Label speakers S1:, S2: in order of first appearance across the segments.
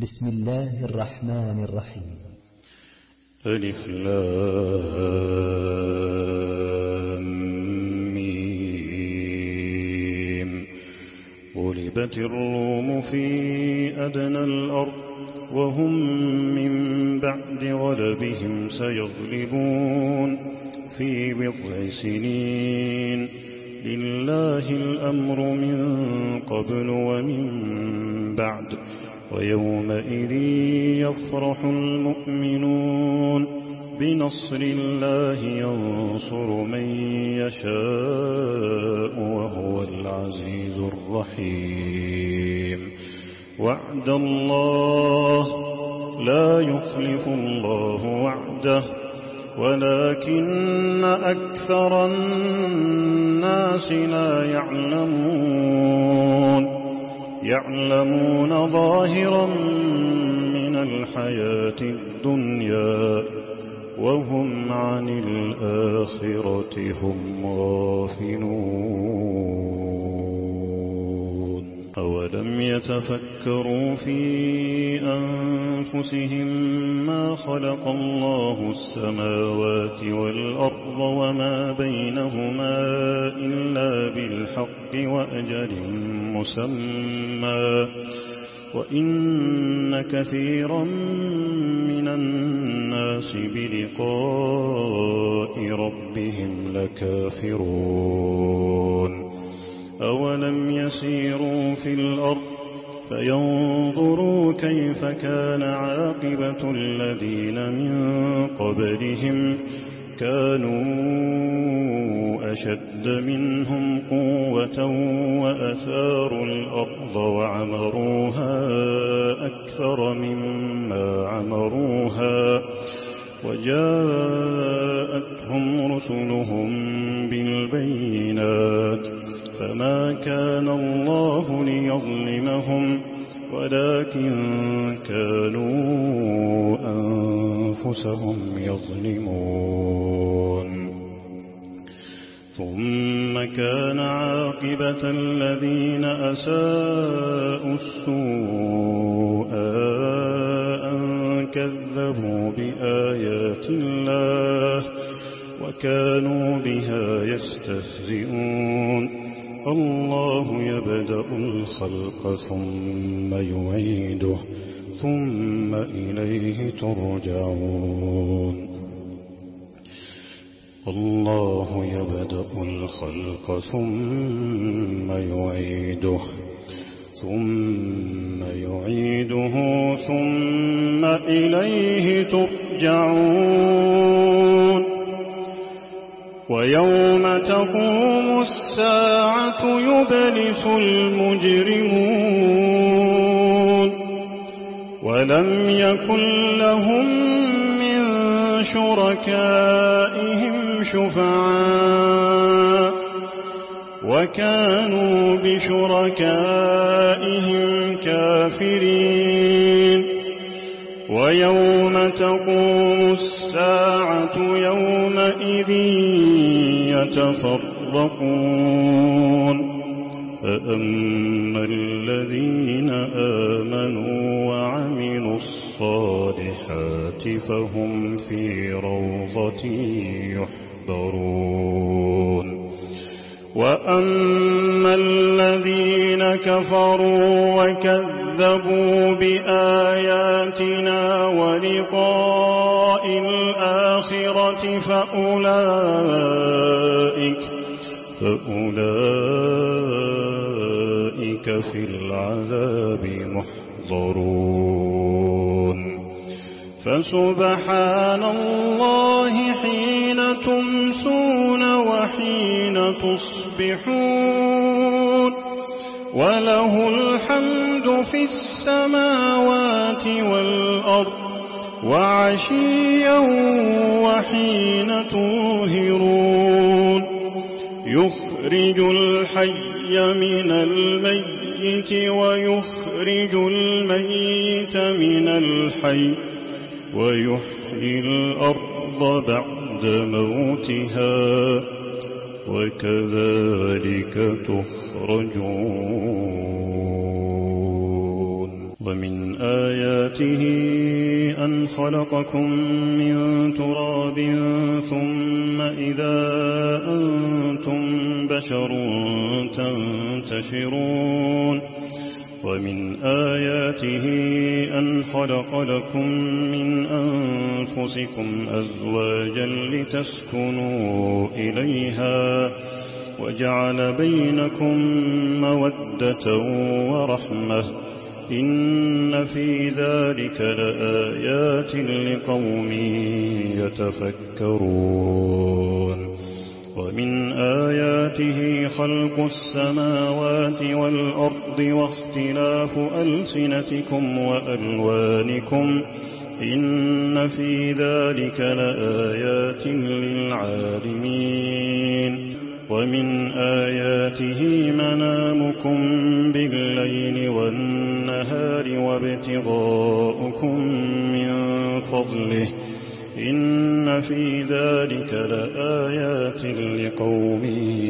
S1: بسم الله الرحمن الرحيم.
S2: ألف لام ميم. غلبت الروم في أدنى الأرض وهم من بعد غلبهم سيغلبون في بضع سنين. لله الأمر من قبل ومن بعد ويومئذ يفرح المؤمنون بنصر الله ينصر من يشاء وهو العزيز الرحيم. وعد الله لا يخلف الله وعده ولكن أكثر الناس لا يعلمون ظاهرا من الحياة الدنيا وهم عن الآخرة هم غافلون. أولم يتفكروا في أنفسهم ما خلق الله السماوات والأرض وما بينهما إلا بالحق وأجل مسمى وإن كثيرا من الناس بلقاء ربهم لكافرون. أولم يسيروا في الأرض فينظروا كيف كان عاقبة الذين من قبلهم كانوا أشد منهم قوة وأثاروا الأرض وعمروها أكثر مما عمروها وجاءتهم رسلهم بالبينات فما كان الله ليظلمهم ولكن كانوا أنفسهم يظلمون. ثم كان عاقبة الذين أساءوا السوء أن كذبوا بآيات الله وكانوا بها يستهزئون. الله يبدأ الخلق ثم يعيده ثم إليه ترجعون. الله يبدأ الخلق ثم يعيده ثم إليه ترجعون. ويوم تقوم الساعة يبلس المجرمون ولم يكن لهم من شركائهم شفعاء وكانوا بشركائهم كافرين. ويوم تقوم الساعة يومئذ يتفرقون فأما الذين آمنوا وعملوا الصالحات فهم في روضة يحبرون. وأما الذين كفروا وكذبوا بآياتنا ولقاء الآخرة فأولئك في العذاب محضرون. فسبحان الله حين تمسون وحين تصبحون وله الحمد في السماوات والأرض وعشيا وحين تظهرون. يخرج الحي من الميت ويخرج الميت من الحي ويحيي الأرض بعد موتها وكذلك تخرجون. ومن آياته أن خلقكم من تراب ثم إذا أنتم بشر تنتشرون ومن آياته أن خلق لكم من أنفسكم أزواجا لتسكنوا إليها وجعل بينكم مودة ورحمة إن في ذلك لآيات لقوم يتفكرون ومن آياته خلق السماوات والأرض واختلاف ألسنتكم وألوانكم إن في ذلك لآيات للعالمين ومن آياته منامكم بالليل والنهار وابتغاؤكم من فضله إن في ذلك لآيات لقوم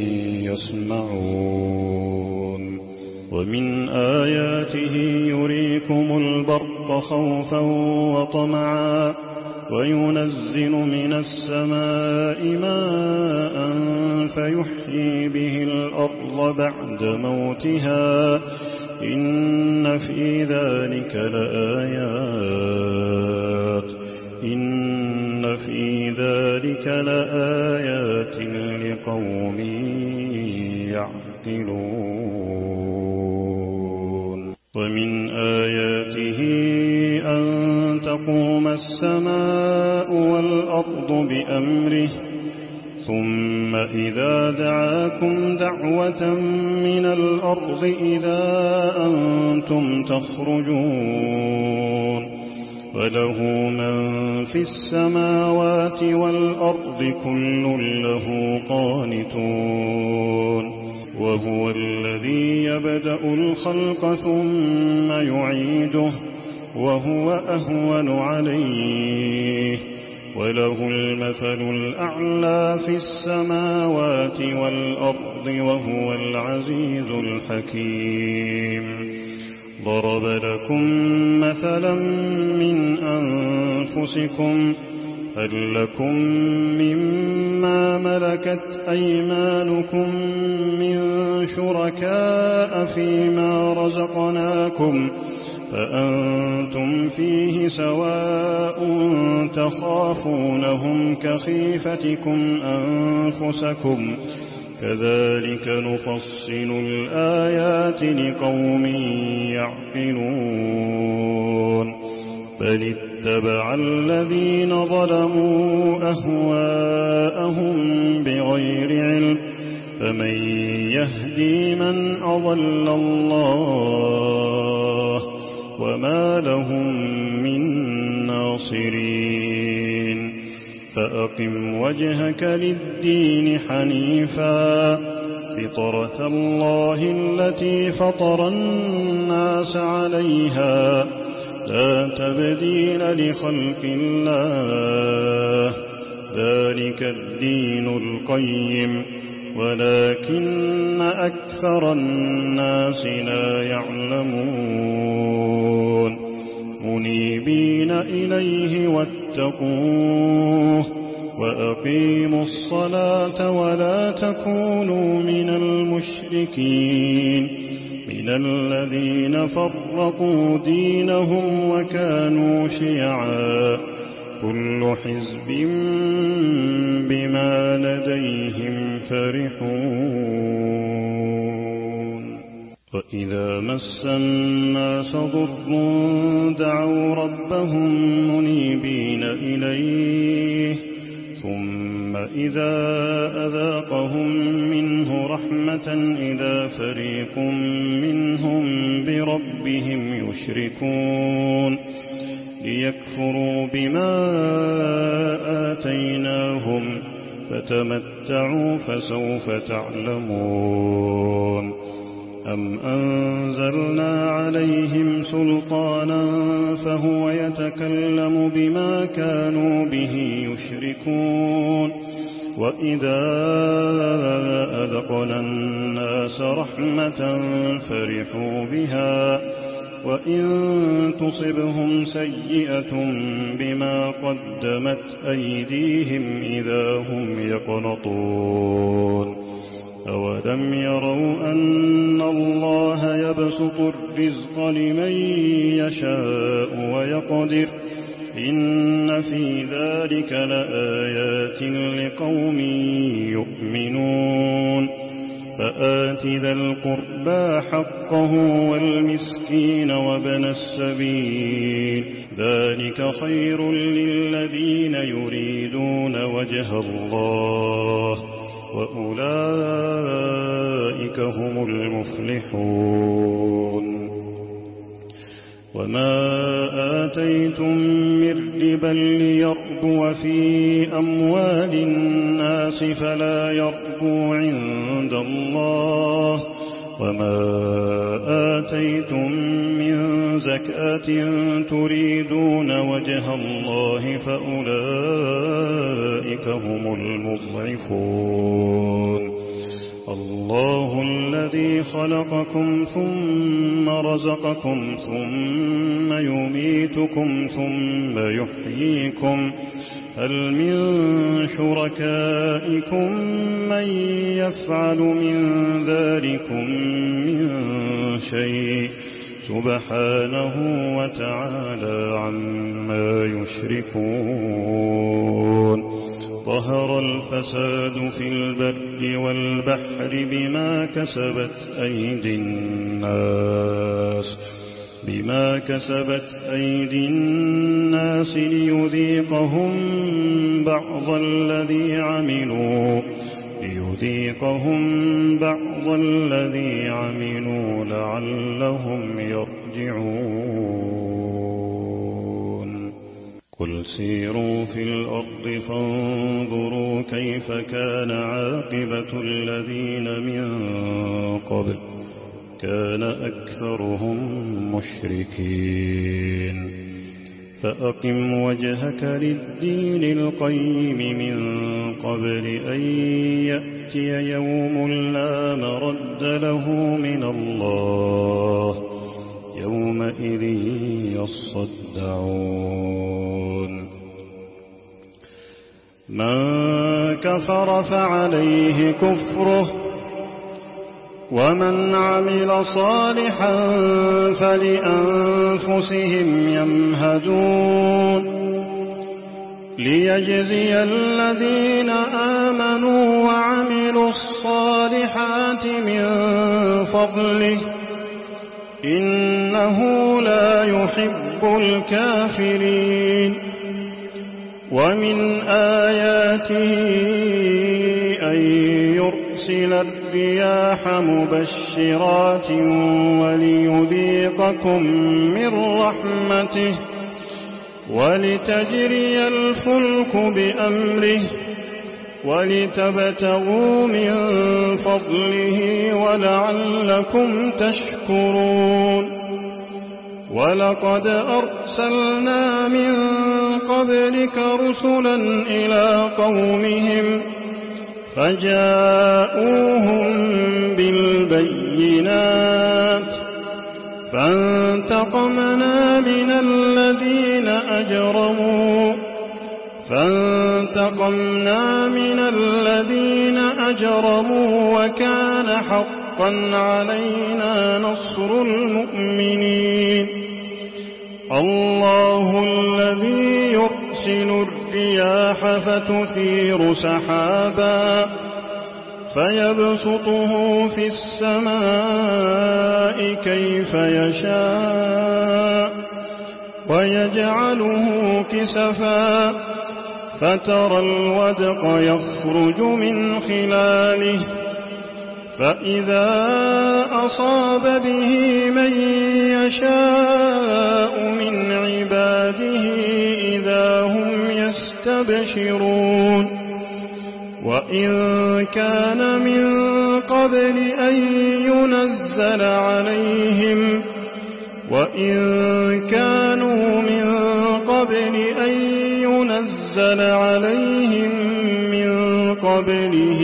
S2: يسمعون ومن آياته يريكم البرق خوفا وطمعا وينزل من السماء ماء فيحيي به الأرض بعد موتها إن في ذلك لآيات لقوم يعقلون ومن آياته أن تقوم السماء والأرض بأمره ثم إذا دعاكم دعوة من الأرض إذا أنتم تخرجون وله من في السماوات والأرض كل له قانتون وهو الذي يبدأ الخلق ثم يعيده وهو أهون عليه وله المثل الأعلى في السماوات والأرض وهو العزيز الحكيم ضرب لكم مثلا من أنفسكم هل لكم مما ملكت أيمانكم من شركاء فيما رزقناكم فأنتم فيه سواء تخافونهم كخيفتكم أنفسكم كذلك نفصل الآيات لقوم يعقلون بل اتبع الذين ظلموا أهواءهم بغير علم فمن يهدي من أضل الله وما لهم من ناصرين فأقم وجهك للدين حنيفا فطرة الله التي فطر الناس عليها لا تبديل لخلق الله ذلك الدين القيم ولكن أكثر الناس لا يعلمون منيبين إليه واتقوه وأقيموا الصلاة ولا تكونوا من المشركين من الذين فرقوا دينهم وكانوا شيعا كل حزب بما لديهم فرحون وإذا مس الناس ضر دعوا ربهم منيبين إليه ثم إذا أذاقهم منه رحمة إذا فريق منهم بربهم يشركون ليكفروا بما آتيناهم فتمتعوا فسوف تعلمون أم أنزلنا عليهم سلطانا فهو يتكلم بما كانوا به يشركون وإذا أذقنا الناس رحمة فرحوا بها وإن تصبهم سيئة بما قدمت أيديهم إذا هم يقنطون أولم يروا أن الله يبسط الرزق لمن يشاء ويقدر إن في ذلك لآيات لقوم يؤمنون فآت ذا القربى حقه والمسكين وابن السبيل ذلك خير للذين يريدون وجه الله وأولئك هم المفلحون وما آتيتم من ربا ليربو في أموال الناس فلا يربو عند الله وما آتيتم من زكاة تريدون وجه الله فأولئك هم المضعفون الله الذي خلقكم ثم رزقكم ثم يميتكم ثم يحييكم هل من شركائكم من يفعل من ذلكم من شيء سبحانه وتعالى عما يشركون ظهر الفساد في البر والبحر بما كسبت أيدي الناس ليذيقهم بعض الذي عملوا لعلهم يرجعون قل سيروا في الأرض فانظروا كيف كان عاقبة الذين من قبل كان أكثرهم مشركين فأقم وجهك للدين القيم من قبل أن يأتي يوم لا مرد له من الله يومئذ يصدعون من كفر فعليه كفره ومن عمل صالحا فلأنفسهم يمهدون ليجزي الذين آمنوا وعملوا الصالحات من فضله إنه لا يحب الكافرين ومن آياته أن يرسل الرياح مبشرات وليذيقكم من رحمته ولتجري الفلك بأمره ولتبتغوا من فضله ولعلكم تشكرون ولقد أرسلنا من قبلك رسلا إلى قومهم فجاءوهم بالبينات فانتقمنا من الذين أجرموا وكان حقا علينا نصر المؤمنين الله الذي يرسل الرياح فتثير سحابا فيبسطه في السماء كيف يشاء ويجعله كسفا فترى الودق يخرج من خلاله فإذا أصاب به من يشاء من عباده إذا هم يستبشرون وإن كان من قبل أن ينزل عليهم وإن كانوا من قبل أن ينزل عليهم من قبله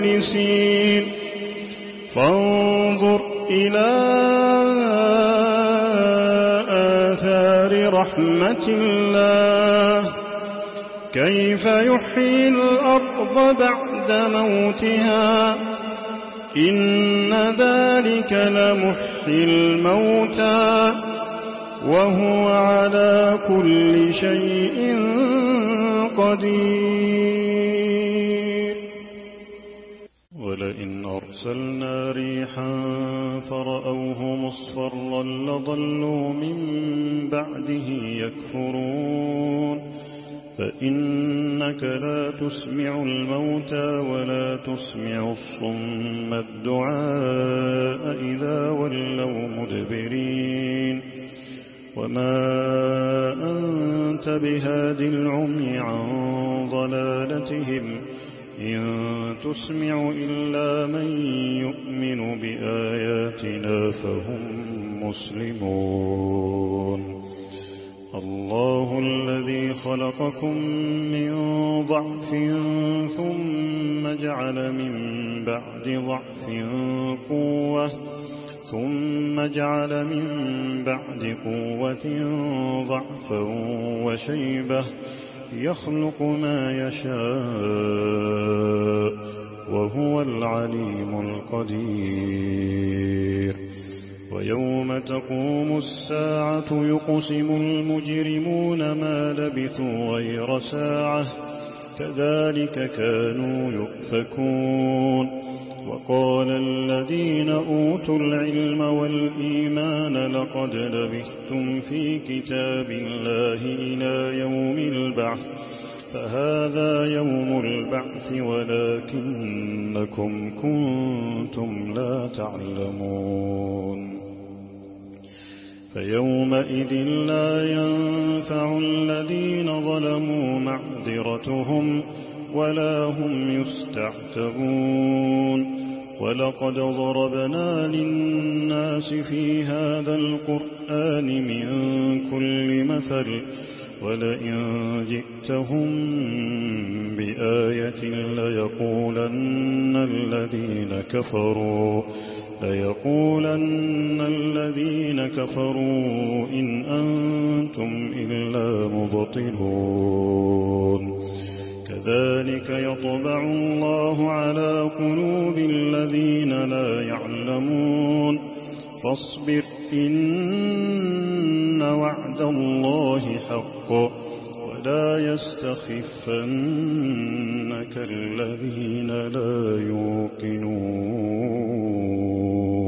S2: لمبلسين فانظر إلى نار رحمة الله كيف يحيي الأرض بعد موتها إن ذلك لمحيي الموتى وهو على كل شيء قدير ولئن أرسلنا ريحا فرأوه مصفرا لظلوا من بعده يكفرون فإنك لا تسمع الموتى ولا تسمع الصم الدعاء إذا ولوا مدبرين وما أنت بهاد العمي عن ضلالتهم إن تسمع إلا من يؤمن بآياتنا فهم مسلمون الله الذي خلقكم من ضعف ثم جعل من بعد ضعف قوة ثم جعل من بعد قوة ضعفا وشيبة يخلق ما يشاء وهو العليم القدير ويوم تقوم الساعة يقسم المجرمون ما لبثوا غير ساعة كذلك كانوا يؤفكون وقال الذين أوتوا العلم والإيمان لقد لبثتم في كتاب الله إلى يوم البعث فهذا يوم البعث ولكنكم كنتم لا تعلمون فيومئذ لا ينفع الذين ظلموا معذرتهم ولا هم يستعتبون ولقد ضربنا للناس في هذا القرآن من كل مثل ولئن جئتهم بآية ليقولن الذين كفروا إن أنتم إلا مبطلون كذلك يطبع الله على قلوب الذين لا يعلمون فاصبر إن وعد الله حق ولا يستخفنك الذين لا يوقنون